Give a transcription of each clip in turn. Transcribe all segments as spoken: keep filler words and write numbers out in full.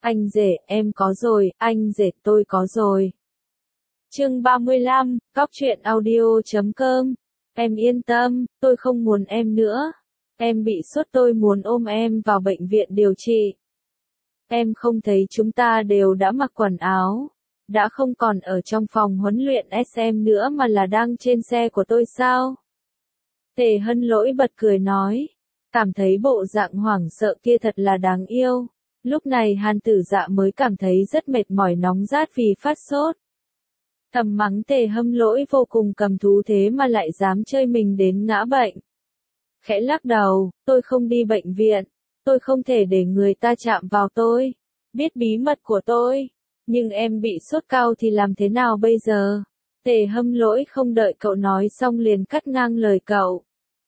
Anh rể, em có rồi, anh rể tôi có rồi. Chương ba mươi lăm, Góc truyện audio chấm com. Em yên tâm, tôi không muốn em nữa. Em bị sốt, tôi muốn ôm em vào bệnh viện điều trị. Em không thấy chúng ta đều đã mặc quần áo, đã không còn ở trong phòng huấn luyện ét em nữa mà là đang trên xe của tôi sao? Tề Hân Lỗi bật cười nói, cảm thấy bộ dạng hoảng sợ kia thật là đáng yêu. Lúc này Hàn Tử Dạ mới cảm thấy rất mệt mỏi nóng rát vì phát sốt. Thầm mắng Tề Hân Lỗi vô cùng cầm thú thế mà lại dám chơi mình đến ngã bệnh. Khẽ lắc đầu, tôi không đi bệnh viện, tôi không thể để người ta chạm vào tôi, biết bí mật của tôi, nhưng em bị sốt cao thì làm thế nào bây giờ? Tề Hân Lỗi không đợi cậu nói xong liền cắt ngang lời cậu.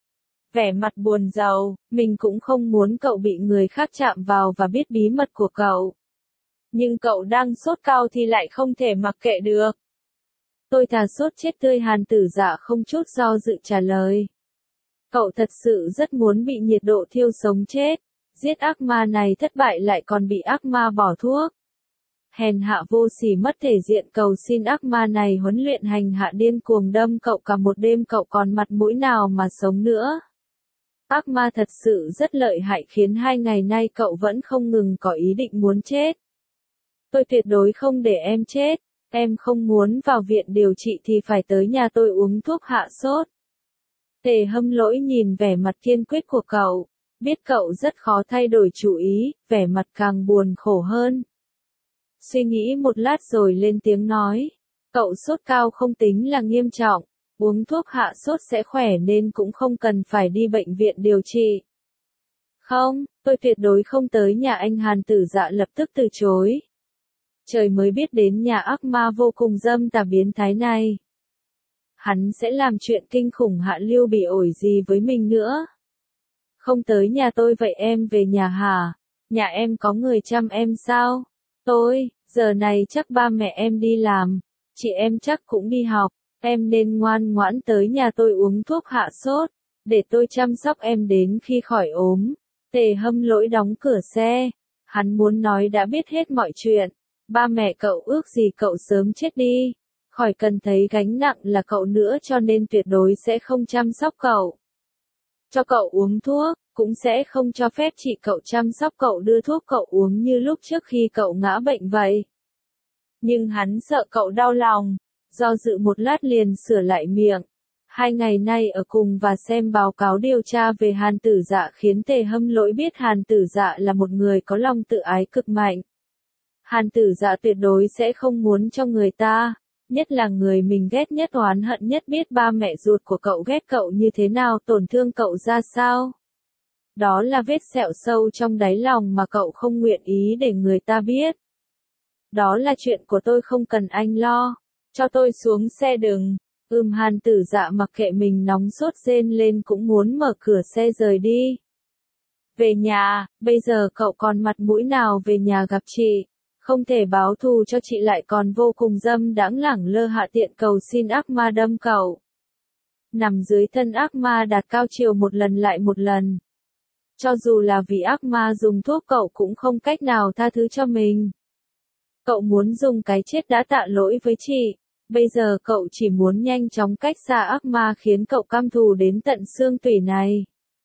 Vẻ mặt buồn rầu, mình cũng không muốn cậu bị người khác chạm vào và biết bí mật của cậu. Nhưng cậu đang sốt cao thì lại không thể mặc kệ được. Tôi thà sốt chết tươi, Hàn Tử Dạ không chút do dự trả lời. Cậu thật sự rất muốn bị nhiệt độ thiêu sống chết, giết ác ma này thất bại lại còn bị ác ma bỏ thuốc. Hèn hạ vô sỉ mất thể diện, cầu xin ác ma này huấn luyện hành hạ điên cuồng đâm cậu cả một đêm, cậu còn mặt mũi nào mà sống nữa. Ác ma thật sự rất lợi hại khiến hai ngày nay cậu vẫn không ngừng có ý định muốn chết. Tôi tuyệt đối không để em chết, em không muốn vào viện điều trị thì phải tới nhà tôi uống thuốc hạ sốt. Tề Hân Lỗi nhìn vẻ mặt kiên quyết của cậu, biết cậu rất khó thay đổi chủ ý, vẻ mặt càng buồn khổ hơn. Suy nghĩ một lát rồi lên tiếng nói, cậu sốt cao không tính là nghiêm trọng, uống thuốc hạ sốt sẽ khỏe nên cũng không cần phải đi bệnh viện điều trị. Không, tôi tuyệt đối không tới nhà anh. Hàn Tử Dạ lập tức từ chối. Trời mới biết đến nhà ác ma vô cùng dâm tà biến thái này. Hắn sẽ làm chuyện kinh khủng hạ lưu bị ổi gì với mình nữa. Không tới nhà tôi vậy em về nhà hả? Nhà em có người chăm em sao? Tôi, giờ này chắc ba mẹ em đi làm, chị em chắc cũng đi học, em nên ngoan ngoãn tới nhà tôi uống thuốc hạ sốt, để tôi chăm sóc em đến khi khỏi ốm. Tề Hân Lỗi đóng cửa xe, hắn muốn nói đã biết hết mọi chuyện, ba mẹ cậu ước gì cậu sớm chết đi, khỏi cần thấy gánh nặng là cậu nữa, cho nên tuyệt đối sẽ không chăm sóc cậu. Cho cậu uống thuốc, cũng sẽ không cho phép chị cậu chăm sóc cậu, đưa thuốc cậu uống như lúc trước khi cậu ngã bệnh vậy. Nhưng hắn sợ cậu đau lòng, do dự một lát liền sửa lại miệng. Hai ngày nay ở cùng và xem báo cáo điều tra về Hàn Tử Dạ khiến Tề Hân Lỗi biết Hàn Tử Dạ là một người có lòng tự ái cực mạnh. Hàn Tử Dạ tuyệt đối sẽ không muốn cho người ta, nhất là người mình ghét nhất oán hận nhất, biết ba mẹ ruột của cậu ghét cậu như thế nào, tổn thương cậu ra sao. Đó là vết sẹo sâu trong đáy lòng mà cậu không nguyện ý để người ta biết. Đó là chuyện của tôi, không cần anh lo. Cho tôi xuống xe đừng. Ừm. Hàn Tử Dạ mặc kệ mình nóng sốt rên lên cũng muốn mở cửa xe rời đi. Về nhà, bây giờ cậu còn mặt mũi nào về nhà gặp chị? Không thể báo thù cho chị lại còn vô cùng dâm đãng lẳng lơ hạ tiện cầu xin ác ma đâm cậu. Nằm dưới thân ác ma đạt cao chiều một lần lại một lần. Cho dù là vì ác ma dùng thuốc cậu cũng không cách nào tha thứ cho mình. Cậu muốn dùng cái chết đã tạ lỗi với chị, bây giờ cậu chỉ muốn nhanh chóng cách xa ác ma khiến cậu căm thù đến tận xương tủy này.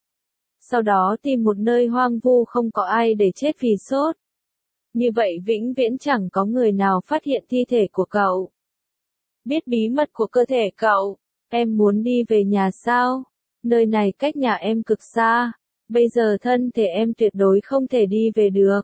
Sau đó tìm một nơi hoang vu không có ai để chết vì sốt. Như vậy vĩnh viễn chẳng có người nào phát hiện thi thể của cậu. Biết bí mật của cơ thể cậu, em muốn đi về nhà sao? Nơi này cách nhà em cực xa, bây giờ thân thể em tuyệt đối không thể đi về được.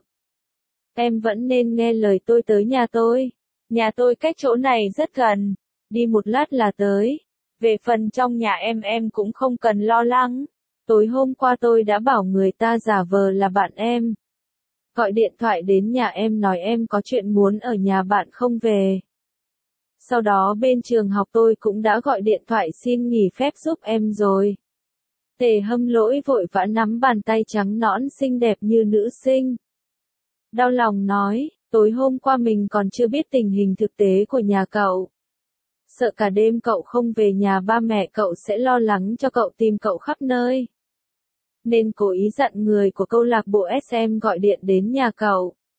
Em vẫn nên nghe lời tôi tới nhà tôi. Nhà tôi cách chỗ này rất gần, đi một lát là tới. Về phần trong nhà em em cũng không cần lo lắng. Tối hôm qua tôi đã bảo người ta giả vờ là bạn em. Gọi điện thoại đến nhà em nói em có chuyện muốn ở nhà bạn không về. Sau đó bên trường học tôi cũng đã gọi điện thoại xin nghỉ phép giúp em rồi. Tề Hân Lỗi vội vã nắm bàn tay trắng nõn xinh đẹp như nữ sinh. Đau lòng nói, tối hôm qua mình còn chưa biết tình hình thực tế của nhà cậu. Sợ cả đêm cậu không về nhà ba mẹ cậu sẽ lo lắng cho cậu, tìm cậu khắp nơi. Nên cố ý dặn người của câu lạc bộ ét em gọi điện đến nhà cậu.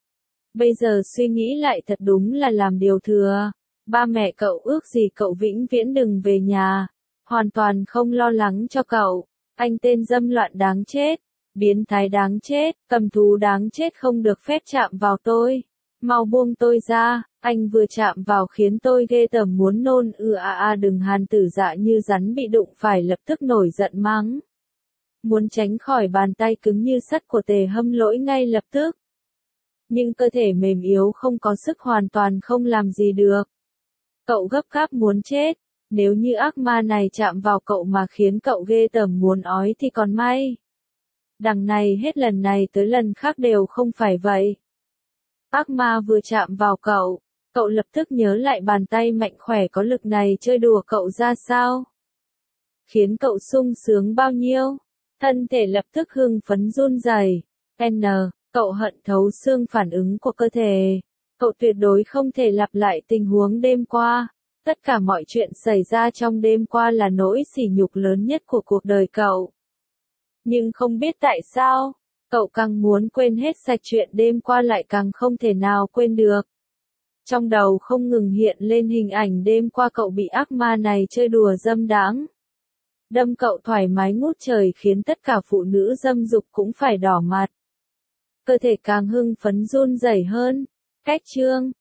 Bây giờ suy nghĩ lại thật đúng là làm điều thừa. Ba mẹ cậu ước gì cậu vĩnh viễn đừng về nhà. Hoàn toàn không lo lắng cho cậu. Anh tên dâm loạn đáng chết. Biến thái đáng chết. Cầm thú đáng chết không được phép chạm vào tôi. Mau buông tôi ra. Anh vừa chạm vào khiến tôi ghê tởm muốn nôn ư a a đừng Hàn Tử Dạ như rắn bị đụng phải lập tức nổi giận mắng. Muốn tránh khỏi bàn tay cứng như sắt của Tề Hâm Lỗi ngay lập tức. Nhưng cơ thể mềm yếu không có sức hoàn toàn không làm gì được. Cậu gấp gáp muốn chết. Nếu như ác ma này chạm vào cậu mà khiến cậu ghê tởm muốn ói thì còn may. Đằng này hết lần này tới lần khác đều không phải vậy. Ác ma vừa chạm vào cậu, cậu lập tức nhớ lại bàn tay mạnh khỏe có lực này chơi đùa cậu ra sao. Khiến cậu sung sướng bao nhiêu. Thân thể lập tức hưng phấn run rẩy. N, cậu hận thấu xương phản ứng của cơ thể. Cậu tuyệt đối không thể lặp lại tình huống đêm qua. Tất cả mọi chuyện xảy ra trong đêm qua là nỗi sỉ nhục lớn nhất của cuộc đời cậu. Nhưng không biết tại sao, cậu càng muốn quên hết sạch chuyện đêm qua lại càng không thể nào quên được. Trong đầu không ngừng hiện lên hình ảnh đêm qua cậu bị ác ma này chơi đùa dâm đãng. Đâm cậu thoải mái ngút trời khiến tất cả phụ nữ dâm dục cũng phải đỏ mặt. Cơ thể càng hưng phấn run rẩy hơn. Cách chương